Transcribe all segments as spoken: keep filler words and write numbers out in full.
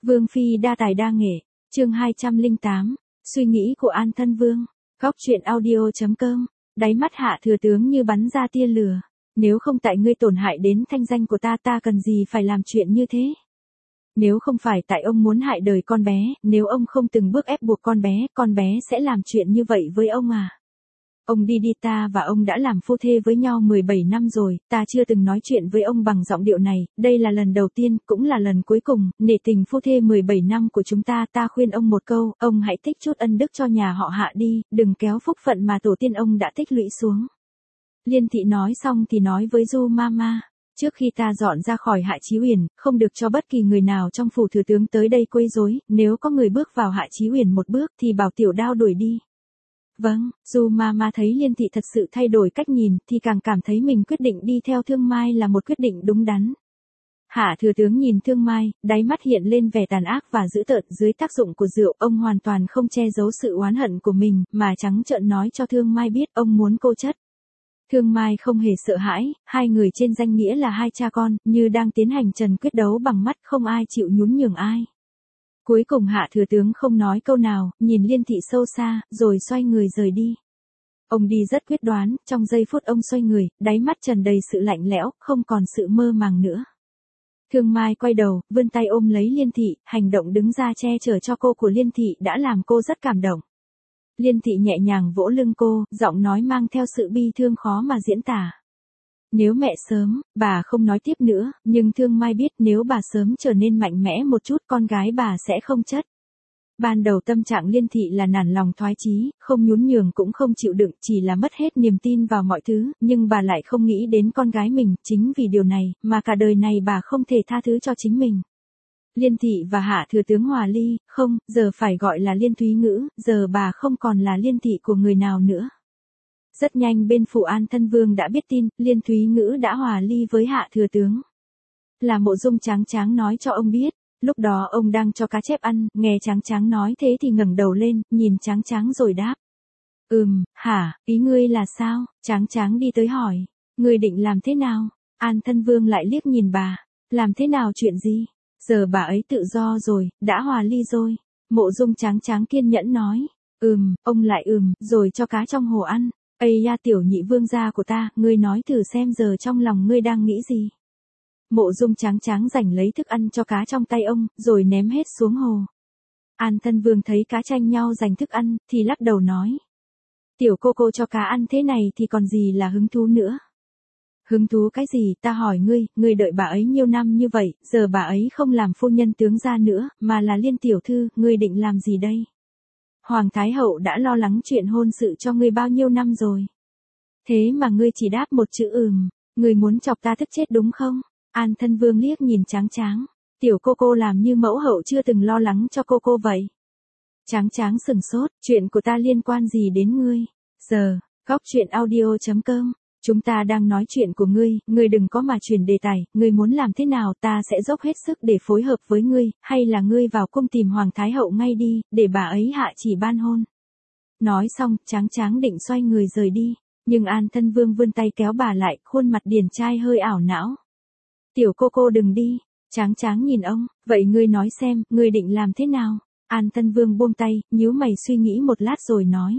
Vương phi đa tài đa nghệ, chương hai trăm lẻ tám, suy nghĩ của An Thân Vương. Góc truyện audio chấm com. Đáy mắt Hạ thừa tướng như bắn ra tia lửa. Nếu không tại ngươi tổn hại đến thanh danh của ta, ta cần gì phải làm chuyện như thế? Nếu không phải tại ông muốn hại đời con bé, nếu ông không từng bước ép buộc con bé, con bé sẽ làm chuyện như vậy với ông à? Ông đi đi, ta và ông đã làm phu thê với nhau mười bảy năm rồi, ta chưa từng nói chuyện với ông bằng giọng điệu này, đây là lần đầu tiên, cũng là lần cuối cùng, nể tình phu thê mười bảy năm của chúng ta, ta khuyên ông một câu, ông hãy tích chút ân đức cho nhà họ Hạ đi, đừng kéo phúc phận mà tổ tiên ông đã tích lũy xuống. Liên thị nói xong thì nói với Du Mama, trước khi ta dọn ra khỏi Hạ Chí Uyển, không được cho bất kỳ người nào trong phủ thừa tướng tới đây quấy rối, nếu có người bước vào Hạ Chí Uyển một bước thì bảo tiểu đao đuổi đi. Vâng, dù Mama thấy Liên thị thật sự thay đổi cách nhìn, thì càng cảm thấy mình quyết định đi theo Thương Mai là một quyết định đúng đắn. Hạ thừa tướng nhìn Thương Mai, đáy mắt hiện lên vẻ tàn ác và dữ tợn, dưới tác dụng của rượu, ông hoàn toàn không che giấu sự oán hận của mình, mà trắng trợn nói cho Thương Mai biết ông muốn cô chất. Thương Mai không hề sợ hãi, hai người trên danh nghĩa là hai cha con, như đang tiến hành trần quyết đấu bằng mắt, không ai chịu nhún nhường ai. Cuối cùng Hạ thừa tướng không nói câu nào, nhìn Liên thị sâu xa, rồi xoay người rời đi. Ông đi rất quyết đoán, trong giây phút ông xoay người, đáy mắt tràn đầy sự lạnh lẽo, không còn sự mơ màng nữa. Thương Mai quay đầu, vươn tay ôm lấy Liên thị, hành động đứng ra che chở cho cô của Liên thị đã làm cô rất cảm động. Liên thị nhẹ nhàng vỗ lưng cô, giọng nói mang theo sự bi thương khó mà diễn tả. Nếu mẹ sớm, bà không nói tiếp nữa, nhưng Thương Mai biết nếu bà sớm trở nên mạnh mẽ một chút, con gái bà sẽ không chất. Ban đầu tâm trạng Liên thị là nản lòng thoái chí, không nhún nhường cũng không chịu đựng, chỉ là mất hết niềm tin vào mọi thứ, nhưng bà lại không nghĩ đến con gái mình, chính vì điều này, mà cả đời này bà không thể tha thứ cho chính mình. Liên thị và Hạ thừa tướng hòa ly, không, giờ phải gọi là Liên Thúy Ngữ, giờ bà không còn là Liên thị của người nào nữa. Rất nhanh bên phủ An Thân Vương đã biết tin, Liên Thúy Ngữ đã hòa ly với Hạ thừa tướng. Là Mộ Dung Tráng Tráng nói cho ông biết, lúc đó ông đang cho cá chép ăn, nghe Tráng Tráng nói thế thì ngẩng đầu lên, nhìn Tráng Tráng rồi đáp. Ừm, hả, ý ngươi là sao? Tráng Tráng đi tới hỏi, ngươi định làm thế nào? An Thân Vương lại liếc nhìn bà, làm thế nào chuyện gì? Giờ bà ấy tự do rồi, đã hòa ly rồi. Mộ Dung Tráng Tráng kiên nhẫn nói, ừm, ông lại ừm, rồi cho cá trong hồ ăn. Ây da tiểu nhị vương gia của ta, ngươi nói thử xem giờ trong lòng ngươi đang nghĩ gì. Mộ Dung Tráng Tráng giành lấy thức ăn cho cá trong tay ông, rồi ném hết xuống hồ. An Thân Vương thấy cá tranh nhau giành thức ăn, thì lắc đầu nói. Tiểu cô cô cho cá ăn thế này thì còn gì là hứng thú nữa. Hứng thú cái gì, ta hỏi ngươi, ngươi đợi bà ấy nhiều năm như vậy, giờ bà ấy không làm phu nhân tướng gia nữa, mà là Liên tiểu thư, ngươi định làm gì đây? Hoàng Thái Hậu đã lo lắng chuyện hôn sự cho ngươi bao nhiêu năm rồi. Thế mà ngươi chỉ đáp một chữ ừm, ngươi muốn chọc ta tức chết đúng không? An Thân Vương liếc nhìn Tráng Tráng, tiểu cô cô làm như mẫu hậu chưa từng lo lắng cho cô cô vậy. Tráng Tráng sừng sốt, chuyện của ta liên quan gì đến ngươi? Giờ, góc truyện audio chấm com. Chúng ta đang nói chuyện của ngươi, ngươi đừng có mà chuyển đề tài, ngươi muốn làm thế nào ta sẽ dốc hết sức để phối hợp với ngươi, hay là ngươi vào cung tìm Hoàng Thái Hậu ngay đi, để bà ấy hạ chỉ ban hôn. Nói xong, Tráng Tráng định xoay người rời đi, nhưng An Thân Vương vươn tay kéo bà lại, khuôn mặt điển trai hơi ảo não. Tiểu cô cô đừng đi, Tráng Tráng nhìn ông, vậy ngươi nói xem, ngươi định làm thế nào? An Thân Vương buông tay, nhíu mày suy nghĩ một lát rồi nói.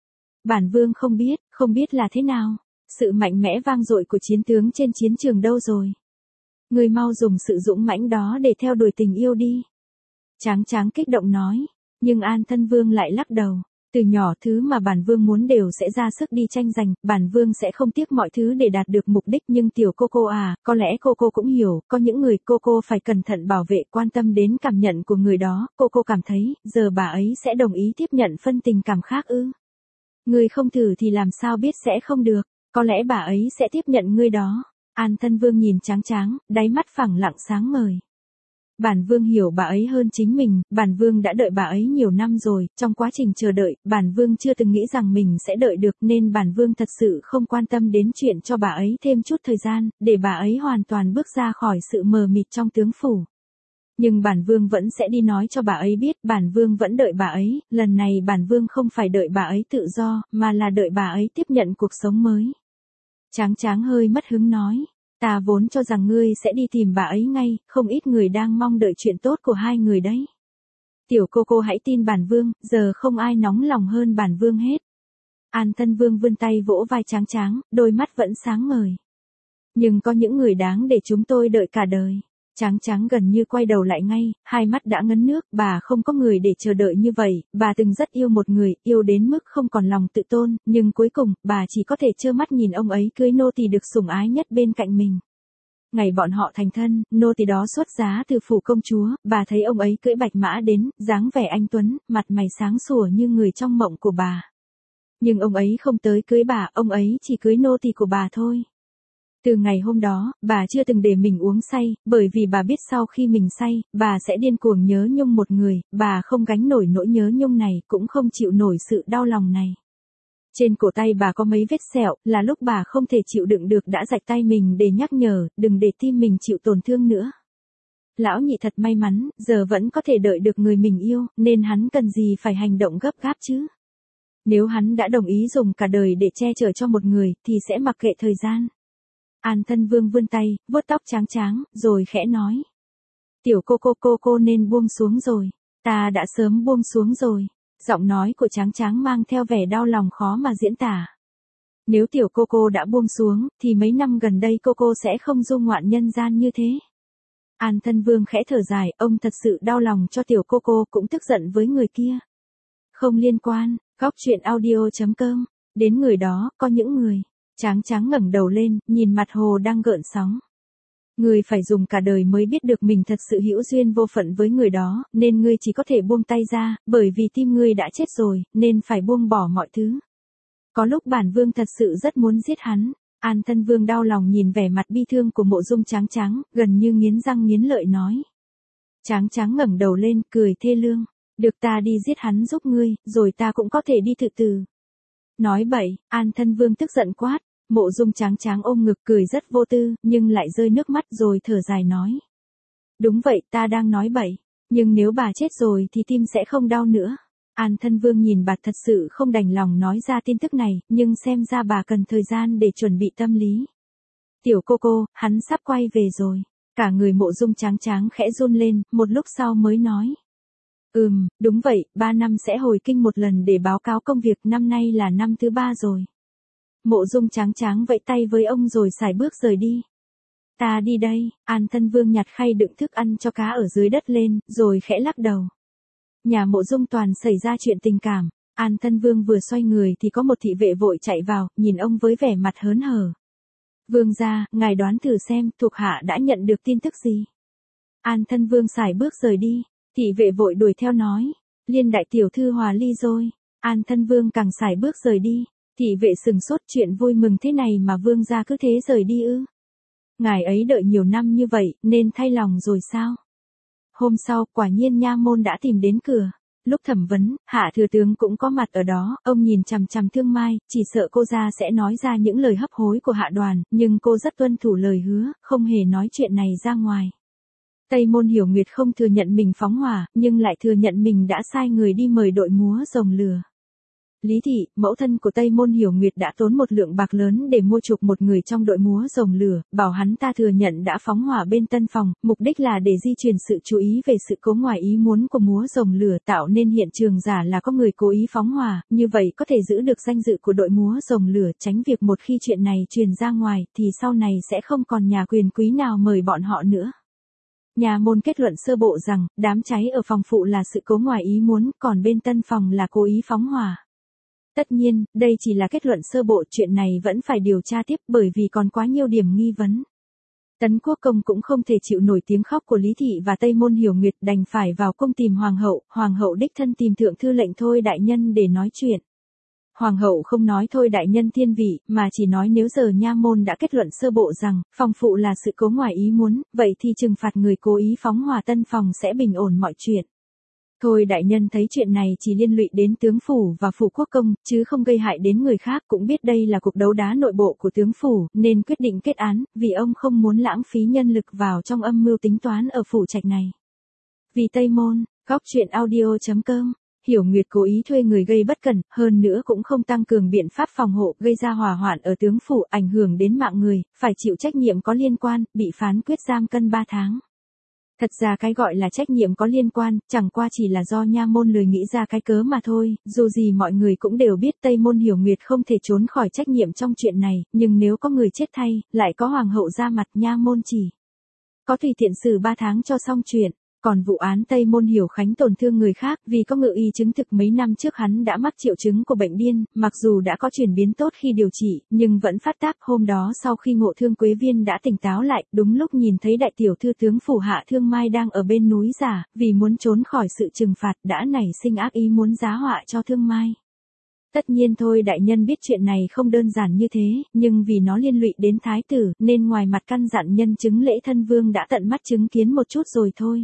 Bản vương không biết, không biết là thế nào. Sự mạnh mẽ vang dội của chiến tướng trên chiến trường đâu rồi? Ngươi mau dùng sự dũng mãnh đó để theo đuổi tình yêu đi. Tráng Tráng kích động nói, nhưng An Thân Vương lại lắc đầu. Từ nhỏ thứ mà bản vương muốn đều sẽ ra sức đi tranh giành, bản vương sẽ không tiếc mọi thứ để đạt được mục đích, nhưng tiểu cô cô à, có lẽ cô cô cũng hiểu, có những người cô cô phải cẩn thận bảo vệ, quan tâm đến cảm nhận của người đó, cô cô cảm thấy, giờ bà ấy sẽ đồng ý tiếp nhận phân tình cảm khác ư? Ngươi không thử thì làm sao biết sẽ không được. Có lẽ bà ấy sẽ tiếp nhận ngươi đó. An Thân Vương nhìn Tráng Tráng, đáy mắt phẳng lặng sáng ngời. Bản vương hiểu bà ấy hơn chính mình, bản vương đã đợi bà ấy nhiều năm rồi, trong quá trình chờ đợi, bản vương chưa từng nghĩ rằng mình sẽ đợi được, nên bản vương thật sự không quan tâm đến chuyện cho bà ấy thêm chút thời gian, để bà ấy hoàn toàn bước ra khỏi sự mờ mịt trong tướng phủ. Nhưng bản vương vẫn sẽ đi nói cho bà ấy biết, bản vương vẫn đợi bà ấy, lần này bản vương không phải đợi bà ấy tự do, mà là đợi bà ấy tiếp nhận cuộc sống mới. Tráng Tráng hơi mất hứng nói, Ta vốn cho rằng ngươi sẽ đi tìm bà ấy ngay, không ít người đang mong đợi chuyện tốt của hai người đấy. Tiểu cô cô hãy tin bản vương, giờ không ai nóng lòng hơn bản vương hết. An Thân Vương vươn tay vỗ vai Tráng Tráng, đôi mắt vẫn sáng ngời. Nhưng có những người đáng để chúng tôi đợi cả đời. Tráng Tráng gần như quay đầu lại ngay, hai mắt đã ngấn nước, bà không có người để chờ đợi như vậy, bà từng rất yêu một người, yêu đến mức không còn lòng tự tôn, nhưng cuối cùng, bà chỉ có thể trơ mắt nhìn ông ấy cưới nô tỳ được sủng ái nhất bên cạnh mình. Ngày bọn họ thành thân, nô tỳ đó xuất giá từ phủ công chúa, bà thấy ông ấy cưỡi bạch mã đến, dáng vẻ anh tuấn, mặt mày sáng sủa như người trong mộng của bà. Nhưng ông ấy không tới cưới bà, ông ấy chỉ cưới nô tỳ của bà thôi. Từ ngày hôm đó, bà chưa từng để mình uống say, bởi vì bà biết sau khi mình say, bà sẽ điên cuồng nhớ nhung một người, bà không gánh nổi nỗi nhớ nhung này, cũng không chịu nổi sự đau lòng này. Trên cổ tay bà có mấy vết sẹo, là lúc bà không thể chịu đựng được đã rạch tay mình để nhắc nhở, đừng để tim mình chịu tổn thương nữa. Lão nhị thật may mắn, giờ vẫn có thể đợi được người mình yêu, nên hắn cần gì phải hành động gấp gáp chứ. Nếu hắn đã đồng ý dùng cả đời để che chở cho một người, thì sẽ mặc kệ thời gian. An Thân Vương vươn tay, vuốt tóc Tráng Tráng, rồi khẽ nói. Tiểu cô cô cô cô nên buông xuống rồi. Ta đã sớm buông xuống rồi. Giọng nói của Tráng Tráng mang theo vẻ đau lòng khó mà diễn tả. Nếu tiểu cô cô đã buông xuống, thì mấy năm gần đây cô cô sẽ không du ngoạn nhân gian như thế. An Thân Vương khẽ thở dài, ông thật sự đau lòng cho tiểu cô cô, cũng tức giận với người kia. Không liên quan, góc truyện audio chấm com. Đến người đó, có những người. Tráng Tráng ngẩng đầu lên, nhìn mặt hồ đang gợn sóng. Ngươi phải dùng cả đời mới biết được mình thật sự hữu duyên vô phận với người đó, nên ngươi chỉ có thể buông tay ra, bởi vì tim ngươi đã chết rồi, nên phải buông bỏ mọi thứ. Có lúc bản vương thật sự rất muốn giết hắn. An Thân Vương đau lòng nhìn vẻ mặt bi thương của Mộ Dung Tráng Tráng, gần như nghiến răng nghiến lợi nói. Tráng Tráng ngẩng đầu lên, cười thê lương. Được, ta đi giết hắn giúp ngươi, rồi ta cũng có thể đi tự từ. Nói bậy, An Thân Vương tức giận quát. Mộ Dung Tráng Tráng ôm ngực cười rất vô tư, nhưng lại rơi nước mắt rồi thở dài nói. Đúng vậy, ta đang nói bậy. Nhưng nếu bà chết rồi thì tim sẽ không đau nữa. An Thân Vương nhìn bà thật sự không đành lòng nói ra tin tức này, nhưng xem ra bà cần thời gian để chuẩn bị tâm lý. Tiểu cô cô, hắn sắp quay về rồi. Cả người Mộ Dung Tráng Tráng khẽ run lên, một lúc sau mới nói. Ừm, đúng vậy, ba năm sẽ hồi kinh một lần để báo cáo công việc, năm nay là năm thứ ba rồi. Mộ Dung Tráng Tráng vẫy tay với ông rồi sải bước rời đi. Ta đi đây. An Thân Vương nhặt khay đựng thức ăn cho cá ở dưới đất lên, rồi khẽ lắc đầu. Nhà Mộ Dung toàn xảy ra chuyện tình cảm. An Thân Vương vừa xoay người thì có một thị vệ vội chạy vào, nhìn ông với vẻ mặt hớn hở. Vương gia, ngài đoán thử xem, thuộc hạ đã nhận được tin tức gì. An Thân Vương sải bước rời đi. Thị vệ vội đuổi theo nói. Liên đại tiểu thư hòa ly rồi. An Thân Vương càng sải bước rời đi. Thị vệ sừng sốt, chuyện vui mừng thế này mà vương gia cứ thế rời đi ư. Ngài ấy đợi nhiều năm như vậy, nên thay lòng rồi sao? Hôm sau, quả nhiên nha môn đã tìm đến cửa. Lúc thẩm vấn, Hạ thừa tướng cũng có mặt ở đó, ông nhìn chằm chằm Thương Mai, chỉ sợ cô ra sẽ nói ra những lời hấp hối của Hạ Đoàn, nhưng cô rất tuân thủ lời hứa, không hề nói chuyện này ra ngoài. Tây Môn Hiểu Nguyệt không thừa nhận mình phóng hỏa, nhưng lại thừa nhận mình đã sai người đi mời đội múa rồng lửa. Lý Thị, mẫu thân của Tây Môn Hiểu Nguyệt đã tốn một lượng bạc lớn để mua chuộc một người trong đội múa rồng lửa, bảo hắn ta thừa nhận đã phóng hỏa bên tân phòng, mục đích là để di chuyển sự chú ý về sự cố ngoài ý muốn của múa rồng lửa, tạo nên hiện trường giả là có người cố ý phóng hỏa, như vậy có thể giữ được danh dự của đội múa rồng lửa, tránh việc một khi chuyện này truyền ra ngoài, thì sau này sẽ không còn nhà quyền quý nào mời bọn họ nữa. Nhà môn kết luận sơ bộ rằng, đám cháy ở phòng phụ là sự cố ngoài ý muốn, còn bên tân phòng là cố ý phóng hỏa. Tất nhiên, đây chỉ là kết luận sơ bộ, chuyện này vẫn phải điều tra tiếp bởi vì còn quá nhiều điểm nghi vấn. Tấn Quốc Công cũng không thể chịu nổi tiếng khóc của Lý Thị và Tây Môn Hiểu Nguyệt, đành phải vào cung tìm Hoàng hậu, Hoàng hậu đích thân tìm Thượng Thư lệnh Thôi đại nhân để nói chuyện. Hoàng hậu không nói Thôi đại nhân thiên vị, mà chỉ nói nếu giờ nha môn đã kết luận sơ bộ rằng, phòng phụ là sự cố ngoài ý muốn, vậy thì trừng phạt người cố ý phóng hỏa tân phòng sẽ bình ổn mọi chuyện. Thôi đại nhân thấy chuyện này chỉ liên lụy đến tướng phủ và phủ quốc công, chứ không gây hại đến người khác, cũng biết đây là cuộc đấu đá nội bộ của tướng phủ, nên quyết định kết án, vì ông không muốn lãng phí nhân lực vào trong âm mưu tính toán ở phủ trạch này. Vì Tây Môn, góc truyện audio chấm com Hiểu Nguyệt cố ý thuê người gây bất cẩn, hơn nữa cũng không tăng cường biện pháp phòng hộ, gây ra hỏa hoạn ở tướng phủ, ảnh hưởng đến mạng người, phải chịu trách nhiệm có liên quan, bị phán quyết giam cân ba tháng. Thật ra cái gọi là trách nhiệm có liên quan, chẳng qua chỉ là do nha môn lười nghĩ ra cái cớ mà thôi, dù gì mọi người cũng đều biết Tây Môn Hiểu Nguyệt không thể trốn khỏi trách nhiệm trong chuyện này, nhưng nếu có người chết thay, lại có hoàng hậu ra mặt, nha môn chỉ có tùy tiện xử ba tháng cho xong chuyện. Còn vụ án Tây Môn Hiểu Khánh tổn thương người khác, vì có ngự y chứng thực mấy năm trước hắn đã mắc triệu chứng của bệnh điên, mặc dù đã có chuyển biến tốt khi điều trị, nhưng vẫn phát tác. Hôm đó sau khi ngộ thương Quế Viên đã tỉnh táo lại, đúng lúc nhìn thấy đại tiểu thư tướng phủ Hạ Thương Mai đang ở bên núi giả, vì muốn trốn khỏi sự trừng phạt đã nảy sinh ác ý muốn giá họa cho Thương Mai. Tất nhiên thôi, đại nhân biết chuyện này không đơn giản như thế, nhưng vì nó liên lụy đến thái tử, nên ngoài mặt căn dặn nhân chứng Lễ Thân Vương đã tận mắt chứng kiến một chút rồi thôi.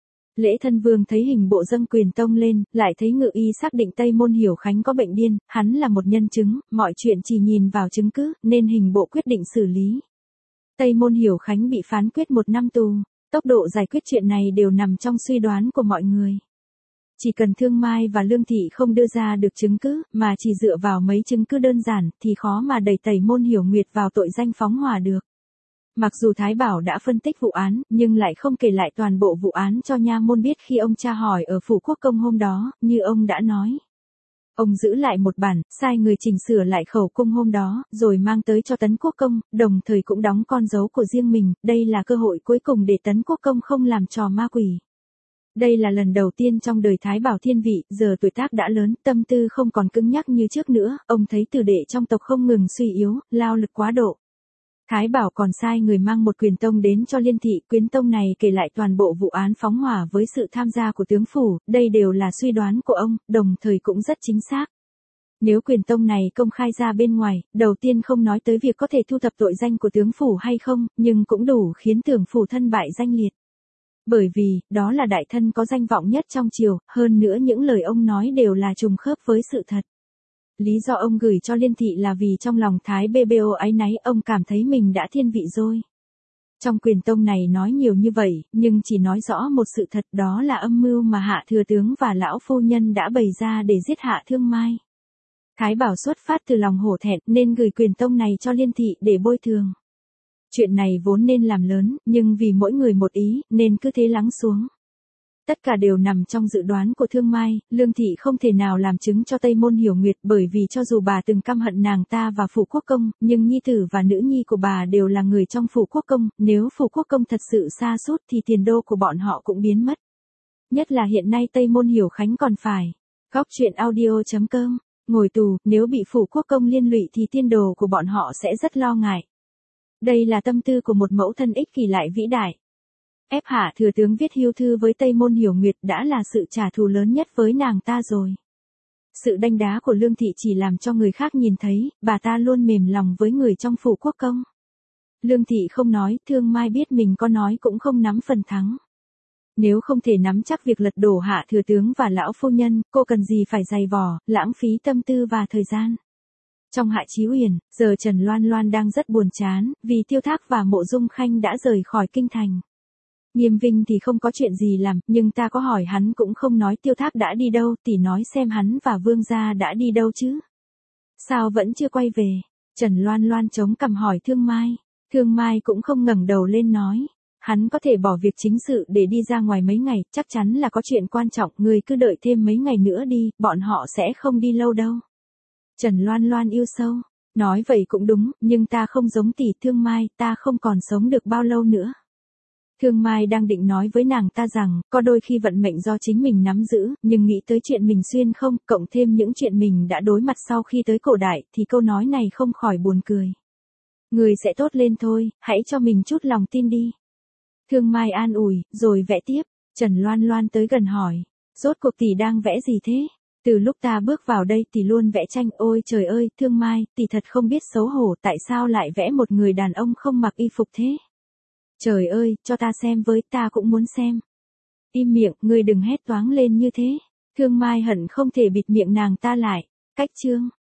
Lễ Thân Vương thấy hình bộ dâng quyền tông lên, lại thấy ngự y xác định Tây Môn Hiểu Khánh có bệnh điên, hắn là một nhân chứng, mọi chuyện chỉ nhìn vào chứng cứ, nên hình bộ quyết định xử lý. Tây Môn Hiểu Khánh bị phán quyết một năm tù, tốc độ giải quyết chuyện này đều nằm trong suy đoán của mọi người. Chỉ cần Thương Mai và Lương Thị không đưa ra được chứng cứ, mà chỉ dựa vào mấy chứng cứ đơn giản, thì khó mà đẩy Tây Môn Hiểu Nguyệt vào tội danh phóng hỏa được. Mặc dù Thái Bảo đã phân tích vụ án, nhưng lại không kể lại toàn bộ vụ án cho nha môn biết khi ông tra hỏi ở phủ quốc công hôm đó, như ông đã nói. Ông giữ lại một bản, sai người chỉnh sửa lại khẩu cung hôm đó, rồi mang tới cho Tấn Quốc công, đồng thời cũng đóng con dấu của riêng mình, đây là cơ hội cuối cùng để Tấn Quốc công không làm trò ma quỷ. Đây là lần đầu tiên trong đời Thái Bảo thiên vị, giờ tuổi tác đã lớn, tâm tư không còn cứng nhắc như trước nữa, ông thấy tử đệ trong tộc không ngừng suy yếu, lao lực quá độ. Thái Bảo còn sai người mang một quyền tông đến cho Liên Thị, quyến tông này kể lại toàn bộ vụ án phóng hỏa với sự tham gia của tướng phủ, đây đều là suy đoán của ông, đồng thời cũng rất chính xác. Nếu quyền tông này công khai ra bên ngoài, đầu tiên không nói tới việc có thể thu thập tội danh của tướng phủ hay không, nhưng cũng đủ khiến tưởng phủ thân bại danh liệt. Bởi vì, đó là đại thân có danh vọng nhất trong triều, hơn nữa những lời ông nói đều là trùng khớp với sự thật. Lý do ông gửi cho Liên Thị là vì trong lòng Thái bê bê ô áy náy, ông cảm thấy mình đã thiên vị rồi. Trong quyền tông này nói nhiều như vậy, nhưng chỉ nói rõ một sự thật, đó là âm mưu mà Hạ thừa tướng và lão phu nhân đã bày ra để giết Hạ Thương Mai. Thái Bảo xuất phát từ lòng hổ thẹn nên gửi quyền tông này cho Liên Thị để bôi thường. Chuyện này vốn nên làm lớn, nhưng vì mỗi người một ý, nên cứ thế lắng xuống. Tất cả đều nằm trong dự đoán của Thương Mai, Lương Thị không thể nào làm chứng cho Tây Môn Hiểu Nguyệt, bởi vì cho dù bà từng căm hận nàng ta và phủ quốc công, nhưng nhi tử và nữ nhi của bà đều là người trong phủ quốc công, nếu phủ quốc công thật sự sa sút thì tiền đô của bọn họ cũng biến mất. Nhất là hiện nay Tây Môn Hiểu Khánh còn phải. Góc truyện audio chấm com, ngồi tù, nếu bị phủ quốc công liên lụy thì tiên đồ của bọn họ sẽ rất lo ngại. Đây là tâm tư của một mẫu thân ích kỷ lại vĩ đại. Ép Hạ thừa tướng viết hưu thư với Tây Môn Hiểu Nguyệt đã là sự trả thù lớn nhất với nàng ta rồi. Sự đanh đá của Lương Thị chỉ làm cho người khác nhìn thấy, bà ta luôn mềm lòng với người trong phủ quốc công. Lương Thị không nói, Thương Mai biết mình có nói cũng không nắm phần thắng. Nếu không thể nắm chắc việc lật đổ Hạ thừa tướng và lão phu nhân, cô cần gì phải dày vò, lãng phí tâm tư và thời gian. Trong Hạ Chí Uyển, giờ Trần Loan Loan đang rất buồn chán, vì Tiêu Thác và Mộ Dung Khanh đã rời khỏi kinh thành. Nghiêm Vinh thì không có chuyện gì làm, nhưng ta có hỏi hắn cũng không nói Tiêu Thác đã đi đâu, tỷ nói xem hắn và Vương gia đã đi đâu chứ. Sao vẫn chưa quay về? Trần Loan Loan chống cằm hỏi Thương Mai. Thương Mai cũng không ngẩng đầu lên nói. Hắn có thể bỏ việc chính sự để đi ra ngoài mấy ngày, chắc chắn là có chuyện quan trọng, người cứ đợi thêm mấy ngày nữa đi, bọn họ sẽ không đi lâu đâu. Trần Loan Loan yêu sâu. Nói vậy cũng đúng, nhưng ta không giống tỷ Thương Mai, ta không còn sống được bao lâu nữa. Thương Mai đang định nói với nàng ta rằng, có đôi khi vận mệnh do chính mình nắm giữ, nhưng nghĩ tới chuyện mình xuyên không, cộng thêm những chuyện mình đã đối mặt sau khi tới cổ đại, thì câu nói này không khỏi buồn cười. Người sẽ tốt lên thôi, hãy cho mình chút lòng tin đi. Thương Mai an ủi, rồi vẽ tiếp. Trần Loan Loan tới gần hỏi, rốt cuộc tỷ đang vẽ gì thế? Từ lúc ta bước vào đây tỷ luôn vẽ tranh, ôi trời ơi, Thương Mai, tỷ thật không biết xấu hổ, tại sao lại vẽ một người đàn ông không mặc y phục thế? Trời ơi, cho ta xem với, ta cũng muốn xem. Im miệng, ngươi đừng hét toáng lên như thế. Thương Mai hận không thể bịt miệng nàng ta lại. Cách chương.